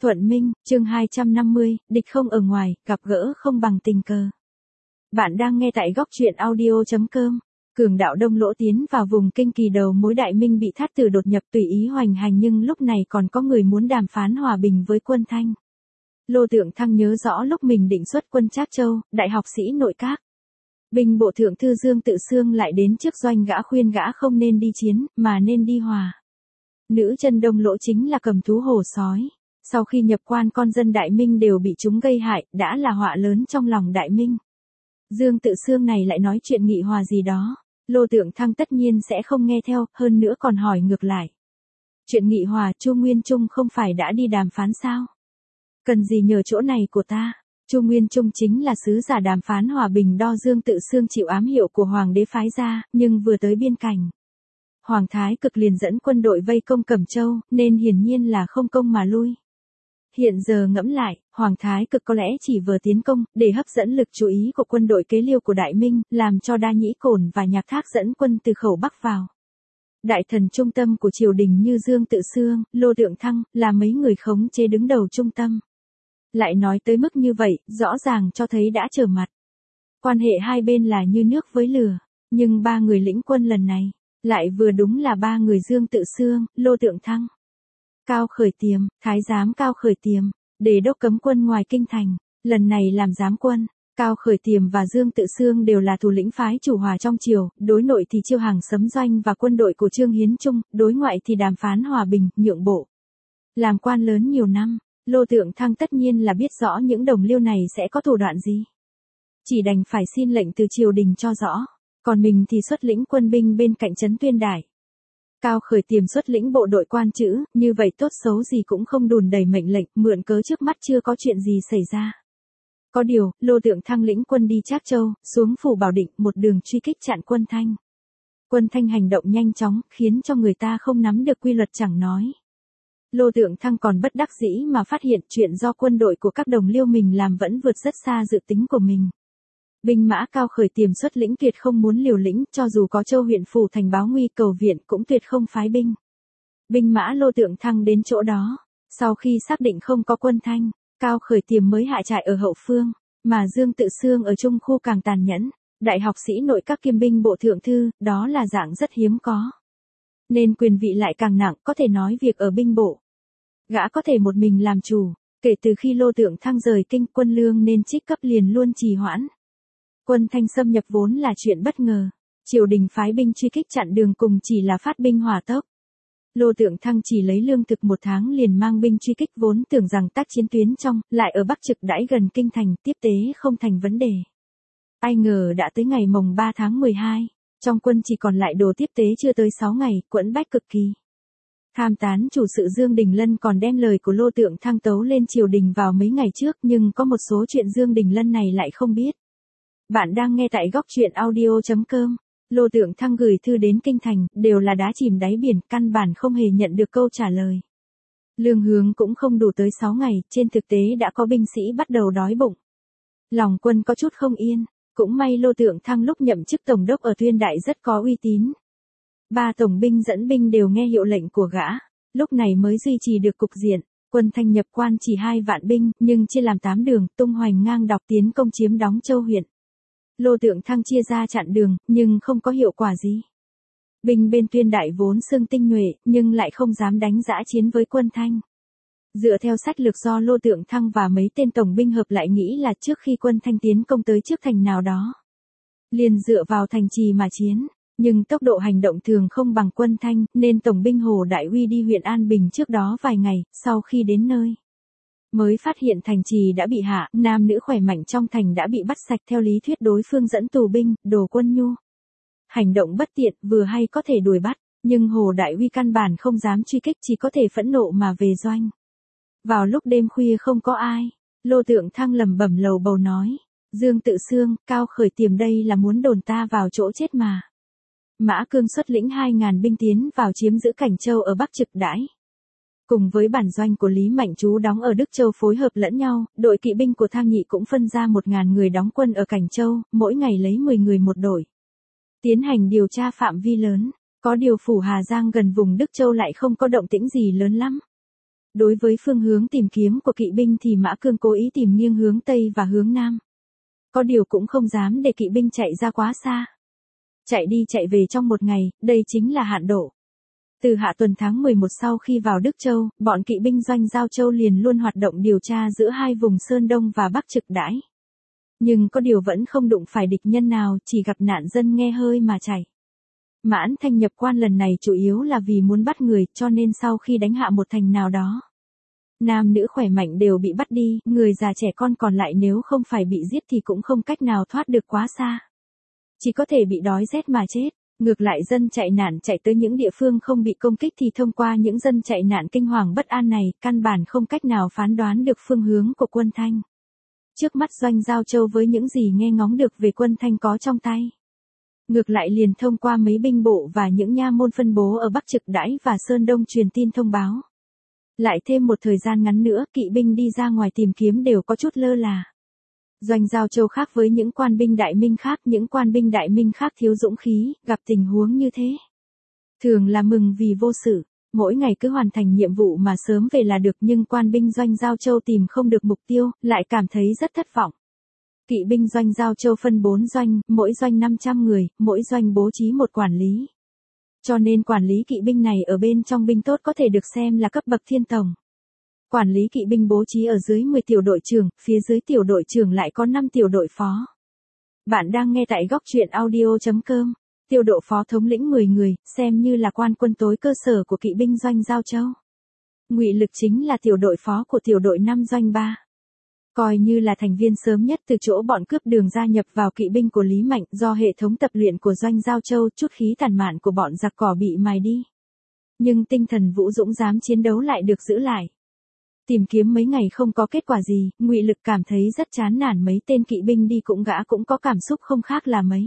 Thuận Minh, chương 250, địch không ở ngoài, gặp gỡ không bằng tình cờ. Bạn đang nghe tại góc truyện audio.com. Cường đạo Đông Lỗ tiến vào vùng kinh kỳ đầu mối Đại Minh bị Thát Tử đột nhập tùy ý hoành hành, nhưng lúc này còn có người muốn đàm phán hòa bình với quân Thanh. Lô Tượng Thăng nhớ rõ lúc mình định xuất quân Trác Châu, đại học sĩ nội các. Binh bộ thượng thư Dương Tự Xương lại đến trước doanh gã khuyên gã không nên đi chiến, mà nên đi hòa. Nữ chân Đông Lỗ chính là cầm thú hổ sói. Sau khi nhập quan, con dân Đại Minh đều bị chúng gây hại, đã là họa lớn trong lòng Đại Minh. Dương Tự Xương này lại nói chuyện nghị hòa gì đó, Lô Tượng Thăng tất nhiên sẽ không nghe theo, hơn nữa còn hỏi ngược lại. Chuyện nghị hòa, Chu Nguyên Trung không phải đã đi đàm phán sao? Cần gì nhờ chỗ này của ta? Chu Nguyên Trung chính là sứ giả đàm phán hòa bình do Dương Tự Xương chịu ám hiệu của Hoàng đế phái ra, nhưng vừa tới biên cảnh. Hoàng Thái Cực liền dẫn quân đội vây công Cẩm Châu, nên hiển nhiên là không công mà lui. Hiện giờ ngẫm lại, Hoàng Thái Cực có lẽ chỉ vừa tiến công, để hấp dẫn lực chú ý của quân đội kế liêu của Đại Minh, làm cho Đa Nhĩ Cổn và Nhạc Thác dẫn quân từ khẩu Bắc vào. Đại thần trung tâm của triều đình như Dương Tự Xương, Lô Tượng Thăng, là mấy người khống chế đứng đầu trung tâm. Lại nói tới mức như vậy, rõ ràng cho thấy đã trở mặt. Quan hệ hai bên là như nước với lửa, nhưng ba người lĩnh quân lần này, lại vừa đúng là ba người Dương Tự Xương, Lô Tượng Thăng. Cao Khởi Tiềm, Thái giám Cao Khởi Tiềm, đề đốc cấm quân ngoài kinh thành, lần này làm giám quân. Cao Khởi Tiềm và Dương Tự Xương đều là thủ lĩnh phái chủ hòa trong triều, đối nội thì chiêu hàng Sấm Doanh và quân đội của Trương Hiến Trung, đối ngoại thì đàm phán hòa bình, nhượng bộ. Làm quan lớn nhiều năm, Lô Tượng Thăng tất nhiên là biết rõ những đồng liêu này sẽ có thủ đoạn gì. Chỉ đành phải xin lệnh từ triều đình cho rõ, còn mình thì xuất lĩnh quân binh bên cạnh trấn Tuyên Đài. Cao Khởi Tiềm xuất lĩnh bộ đội quan chữ, như vậy tốt xấu gì cũng không đùn đẩy mệnh lệnh, mượn cớ trước mắt chưa có chuyện gì xảy ra. Có điều, Lô Tượng Thăng lĩnh quân đi Trác Châu, xuống phủ Bảo Định, một đường truy kích chặn quân Thanh. Quân Thanh hành động nhanh chóng, khiến cho người ta không nắm được quy luật chẳng nói. Lô Tượng Thăng còn bất đắc dĩ mà phát hiện chuyện do quân đội của các đồng liêu mình làm vẫn vượt rất xa dự tính của mình. Binh mã Cao Khởi Tiềm xuất lĩnh tuyệt không muốn liều lĩnh, cho dù có Châu huyện phủ thành báo nguy cầu viện cũng tuyệt không phái binh. Binh mã Lô Tượng Thăng đến chỗ đó, sau khi xác định không có quân Thanh, Cao Khởi Tiềm mới hạ trại ở hậu phương, mà Dương Tự Xương ở trung khu càng tàn nhẫn, đại học sĩ nội các kiêm binh bộ thượng thư, đó là dạng rất hiếm có. Nên quyền vị lại càng nặng, có thể nói việc ở binh bộ. Gã có thể một mình làm chủ, kể từ khi Lô Tượng Thăng rời kinh, quân lương nên trích cấp liền luôn trì hoãn. Quân Thanh xâm nhập vốn là chuyện bất ngờ, triều đình phái binh truy kích chặn đường cùng chỉ là phát binh hỏa tốc. Lô Tượng Thăng chỉ lấy lương thực 1 tháng liền mang binh truy kích, vốn tưởng rằng tác chiến tuyến trong, lại ở Bắc Trực đãi gần kinh thành, tiếp tế không thành vấn đề. Ai ngờ đã tới ngày mồng 3 tháng 12, trong quân chỉ còn lại đồ tiếp tế chưa tới 6 ngày, quẫn bách cực kỳ. Tham tán chủ sự Dương Đình Lân còn đem lời của Lô Tượng Thăng tấu lên triều đình vào mấy ngày trước, nhưng có một số chuyện Dương Đình Lân này lại không biết. Bạn đang nghe tại góc truyện audio.com. Lô Tượng Thăng gửi thư đến kinh thành, đều là đá chìm đáy biển, căn bản không hề nhận được câu trả lời. Lương hướng cũng không đủ tới 6 ngày, trên thực tế đã có binh sĩ bắt đầu đói bụng. Lòng quân có chút không yên, cũng may Lô Tượng Thăng lúc nhậm chức tổng đốc ở Tuyên Đại rất có uy tín. 3 tổng binh dẫn binh đều nghe hiệu lệnh của gã, lúc này mới duy trì được cục diện. Quân Thanh nhập quan chỉ 2 vạn binh, nhưng chia làm 8 đường, tung hoành ngang dọc tiến công chiếm đóng Châu huyện. Lô Tượng Thăng chia ra chặn đường, nhưng không có hiệu quả gì. Binh bên Tuyên Đại vốn xưng tinh nhuệ, nhưng lại không dám đánh dã chiến với quân Thanh. Dựa theo sách lược do Lô Tượng Thăng và mấy tên tổng binh hợp lại nghĩ là trước khi quân Thanh tiến công tới trước thành nào đó, liền dựa vào thành trì mà chiến, nhưng tốc độ hành động thường không bằng quân Thanh, nên tổng binh Hồ Đại Uy đi huyện An Bình trước đó vài ngày, sau khi đến nơi mới phát hiện thành trì đã bị hạ, nam nữ khỏe mạnh trong thành đã bị bắt sạch, theo lý thuyết đối phương dẫn tù binh, đồ quân nhu. Hành động bất tiện, vừa hay có thể đuổi bắt, nhưng Hồ Đại Uy căn bản không dám truy kích, chỉ có thể phẫn nộ mà về doanh. Vào lúc đêm khuya không có ai, Lô Tượng Thăng lẩm bẩm lầu bầu nói, Dương Tự Xương, Cao Khởi Tiềm đây là muốn đồn ta vào chỗ chết mà. Mã Cương xuất lĩnh 2.000 binh tiến vào chiếm giữ Cảnh Châu ở Bắc Trực đãi. Cùng với bản doanh của Lý Mạnh Trú đóng ở Đức Châu phối hợp lẫn nhau, đội kỵ binh của Thang Nhị cũng phân ra 1.000 người đóng quân ở Cảnh Châu, mỗi ngày lấy 10 người một đội. Tiến hành điều tra phạm vi lớn, có điều phủ Hà Giang gần vùng Đức Châu lại không có động tĩnh gì lớn lắm. Đối với phương hướng tìm kiếm của kỵ binh thì Mã Cương cố ý tìm nghiêng hướng Tây và hướng Nam. Có điều cũng không dám để kỵ binh chạy ra quá xa. Chạy đi chạy về trong một ngày, đây chính là hạn độ. Từ hạ tuần tháng 11 sau khi vào Đức Châu, bọn kỵ binh doanh Giao Châu liền luôn hoạt động điều tra giữa hai vùng Sơn Đông và Bắc Trực Đãi. Nhưng có điều vẫn không đụng phải địch nhân nào, chỉ gặp nạn dân nghe hơi mà chạy. Mãn Thanh nhập quan lần này chủ yếu là vì muốn bắt người, cho nên sau khi đánh hạ một thành nào đó, nam nữ khỏe mạnh đều bị bắt đi, người già trẻ con còn lại nếu không phải bị giết thì cũng không cách nào thoát được quá xa. Chỉ có thể bị đói rét mà chết. Ngược lại dân chạy nạn chạy tới những địa phương không bị công kích thì thông qua những dân chạy nạn kinh hoàng bất an này, căn bản không cách nào phán đoán được phương hướng của quân Thanh. Trước mắt doanh Giao Châu với những gì nghe ngóng được về quân Thanh có trong tay, ngược lại liền thông qua mấy binh bộ và những nha môn phân bố ở Bắc Trực Đãi và Sơn Đông truyền tin thông báo. Lại thêm một thời gian ngắn nữa, kỵ binh đi ra ngoài tìm kiếm đều có chút lơ là. Doanh Giao Châu khác với những quan binh đại minh khác, những quan binh đại minh khác thiếu dũng khí, gặp tình huống như thế thường là mừng vì vô sự, mỗi ngày cứ hoàn thành nhiệm vụ mà sớm về là được, nhưng quan binh doanh Giao Châu tìm không được mục tiêu, lại cảm thấy rất thất vọng. Kỵ binh doanh Giao Châu phân 4 doanh, mỗi doanh 500 người, mỗi doanh bố trí một quản lý. Cho nên quản lý kỵ binh này ở bên trong binh tốt có thể được xem là cấp bậc thiên tổng. Quản lý kỵ binh bố trí ở dưới 10 tiểu đội trưởng, phía dưới tiểu đội trưởng lại có 5 tiểu đội phó. Bạn đang nghe tại góc truyện audio.com. Tiểu đội phó thống lĩnh 10 người, xem như là quan quân tối cơ sở của kỵ binh doanh Giao Châu. Ngụy Lực chính là tiểu đội phó của tiểu đội 5 doanh 3. Coi như là thành viên sớm nhất từ chỗ bọn cướp đường gia nhập vào kỵ binh của Lý Mạnh, do hệ thống tập luyện của doanh Giao Châu, chút khí tàn mạn của bọn giặc cỏ bị mài đi. Nhưng tinh thần vũ dũng dám chiến đấu lại được giữ lại. Tìm kiếm mấy ngày không có kết quả gì, Ngụy Lực cảm thấy rất chán nản, mấy tên kỵ binh đi cũng gã cũng có cảm xúc không khác là mấy.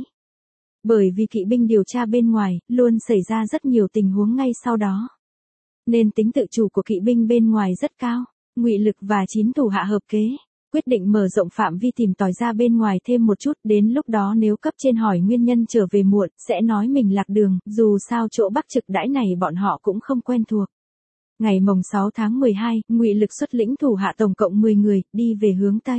Bởi vì kỵ binh điều tra bên ngoài, luôn xảy ra rất nhiều tình huống ngay sau đó. Nên tính tự chủ của kỵ binh bên ngoài rất cao. Ngụy Lực và 9 thủ hạ hợp kế, quyết định mở rộng phạm vi tìm tòi ra bên ngoài thêm một chút, đến lúc đó nếu cấp trên hỏi nguyên nhân trở về muộn, sẽ nói mình lạc đường, dù sao chỗ Bắc Trực Đãi này bọn họ cũng không quen thuộc. Ngày mồng 6 tháng 12, Ngụy Lực xuất lĩnh thủ hạ tổng cộng 10 người, đi về hướng Tây.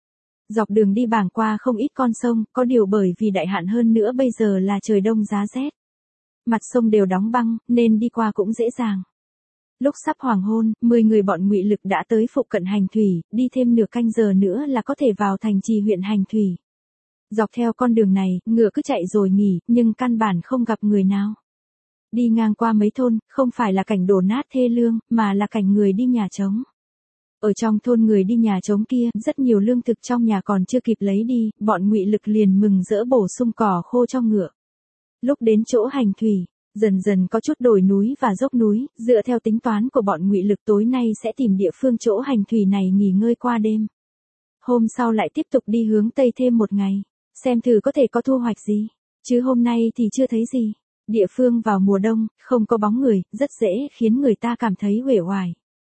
Dọc đường đi bàng qua không ít con sông, có điều bởi vì đại hạn hơn nữa bây giờ là trời đông giá rét. Mặt sông đều đóng băng, nên đi qua cũng dễ dàng. Lúc sắp hoàng hôn, 10 người bọn Ngụy Lực đã tới phụ cận Hành Thủy, đi thêm nửa canh giờ nữa là có thể vào thành trì huyện Hành Thủy. Dọc theo con đường này, ngựa cứ chạy rồi nghỉ, nhưng căn bản không gặp người nào. Đi ngang qua mấy thôn, không phải là cảnh đổ nát thê lương, mà là cảnh người đi nhà trống. Ở trong thôn người đi nhà trống kia, rất nhiều lương thực trong nhà còn chưa kịp lấy đi, bọn Ngụy Lực liền mừng rỡ bổ sung cỏ khô cho ngựa. Lúc đến chỗ Hành Thủy, dần dần có chút đồi núi và dốc núi, dựa theo tính toán của bọn Ngụy Lực tối nay sẽ tìm địa phương chỗ Hành Thủy này nghỉ ngơi qua đêm. Hôm sau lại tiếp tục đi hướng Tây thêm một ngày, xem thử có thể có thu hoạch gì, chứ hôm nay thì chưa thấy gì. Địa phương vào mùa đông, không có bóng người, rất dễ khiến người ta cảm thấy uể oải.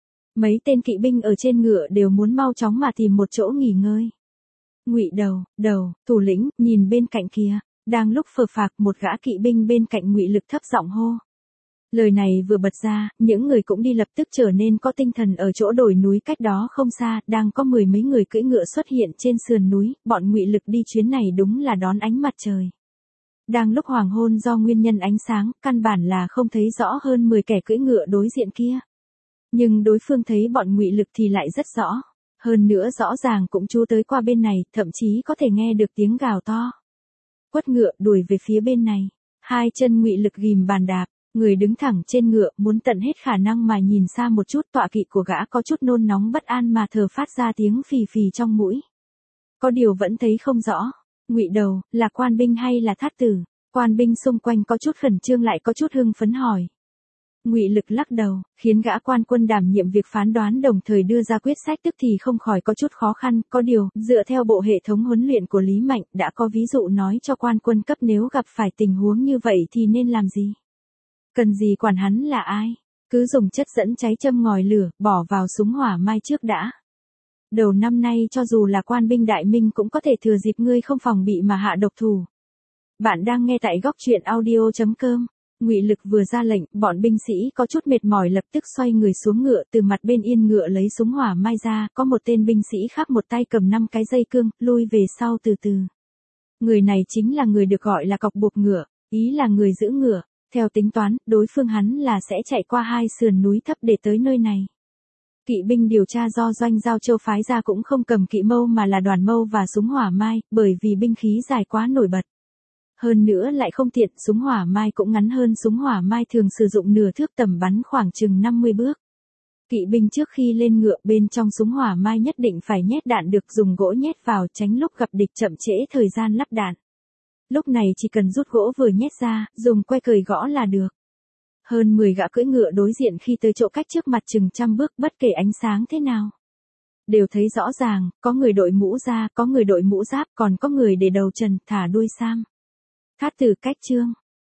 Mấy tên kỵ binh ở trên ngựa đều muốn mau chóng mà tìm một chỗ nghỉ ngơi. Ngụy Đầu, thủ lĩnh, nhìn bên cạnh kia. Đang lúc phờ phạc, một gã kỵ binh bên cạnh Ngụy Lực thấp giọng hô. Lời này vừa bật ra, những người cũng đi lập tức trở nên có tinh thần. Ở chỗ đồi núi cách đó không xa, đang có 10 mấy người cưỡi ngựa xuất hiện trên sườn núi, bọn Ngụy Lực đi chuyến này đúng là đón ánh mặt trời. Đang lúc hoàng hôn do nguyên nhân ánh sáng, căn bản là không thấy rõ hơn 10 kẻ cưỡi ngựa đối diện kia. Nhưng đối phương thấy bọn Ngụy Lực thì lại rất rõ. Hơn nữa rõ ràng cũng chú tới qua bên này, thậm chí có thể nghe được tiếng gào to. Quất ngựa đuổi về phía bên này. Hai chân Ngụy Lực ghim bàn đạp, người đứng thẳng trên ngựa, muốn tận hết khả năng mà nhìn xa một chút. Tọa kỵ của gã có chút nôn nóng bất an mà thở phát ra tiếng phì phì trong mũi. Có điều vẫn thấy không rõ. Ngụy Đầu, là quan binh hay là thát tử? Quan binh xung quanh có chút khẩn trương lại có chút hưng phấn hỏi. Ngụy Lực lắc đầu, khiến gã quan quân đảm nhiệm việc phán đoán đồng thời đưa ra quyết sách tức thì không khỏi có chút khó khăn. Có điều, dựa theo bộ hệ thống huấn luyện của Lý Mạnh, đã có ví dụ nói cho quan quân cấp nếu gặp phải tình huống như vậy thì nên làm gì. Cần gì quản hắn là ai, cứ dùng chất dẫn cháy châm ngòi lửa, bỏ vào súng hỏa mai trước đã. Đầu năm nay cho dù là quan binh đại minh cũng có thể thừa dịp ngươi không phòng bị mà hạ độc thủ. Bạn đang nghe tại góc truyện audio.com. Ngụy Lực vừa ra lệnh, bọn binh sĩ có chút mệt mỏi lập tức xoay người xuống ngựa, từ mặt bên yên ngựa lấy súng hỏa mai ra, có một tên binh sĩ khác một tay cầm 5 cái dây cương, lui về sau từ từ. Người này chính là người được gọi là cọc buộc ngựa, ý là người giữ ngựa. Theo tính toán, đối phương hắn là sẽ chạy qua 2 sườn núi thấp để tới nơi này. Kỵ binh điều tra do Doanh Giao Châu phái ra cũng không cầm kỵ mâu mà là đoàn mâu và súng hỏa mai, bởi vì binh khí dài quá nổi bật. Hơn nữa lại không tiện, súng hỏa mai cũng ngắn hơn súng hỏa mai thường sử dụng nửa thước, tầm bắn khoảng chừng 50 bước. Kỵ binh trước khi lên ngựa bên trong súng hỏa mai nhất định phải nhét đạn, được dùng gỗ nhét vào, tránh lúc gặp địch chậm trễ thời gian lắp đạn. Lúc này chỉ cần rút gỗ vừa nhét ra, dùng que cời gõ là được. Hơn 10 gã cưỡi ngựa đối diện khi tới chỗ cách trước mặt chừng 100 bước, bất kể ánh sáng thế nào. Đều thấy rõ ràng, có người đội mũ da, có người đội mũ giáp, còn có người để đầu trần, thả đuôi sam. Thát Tử Cách Chương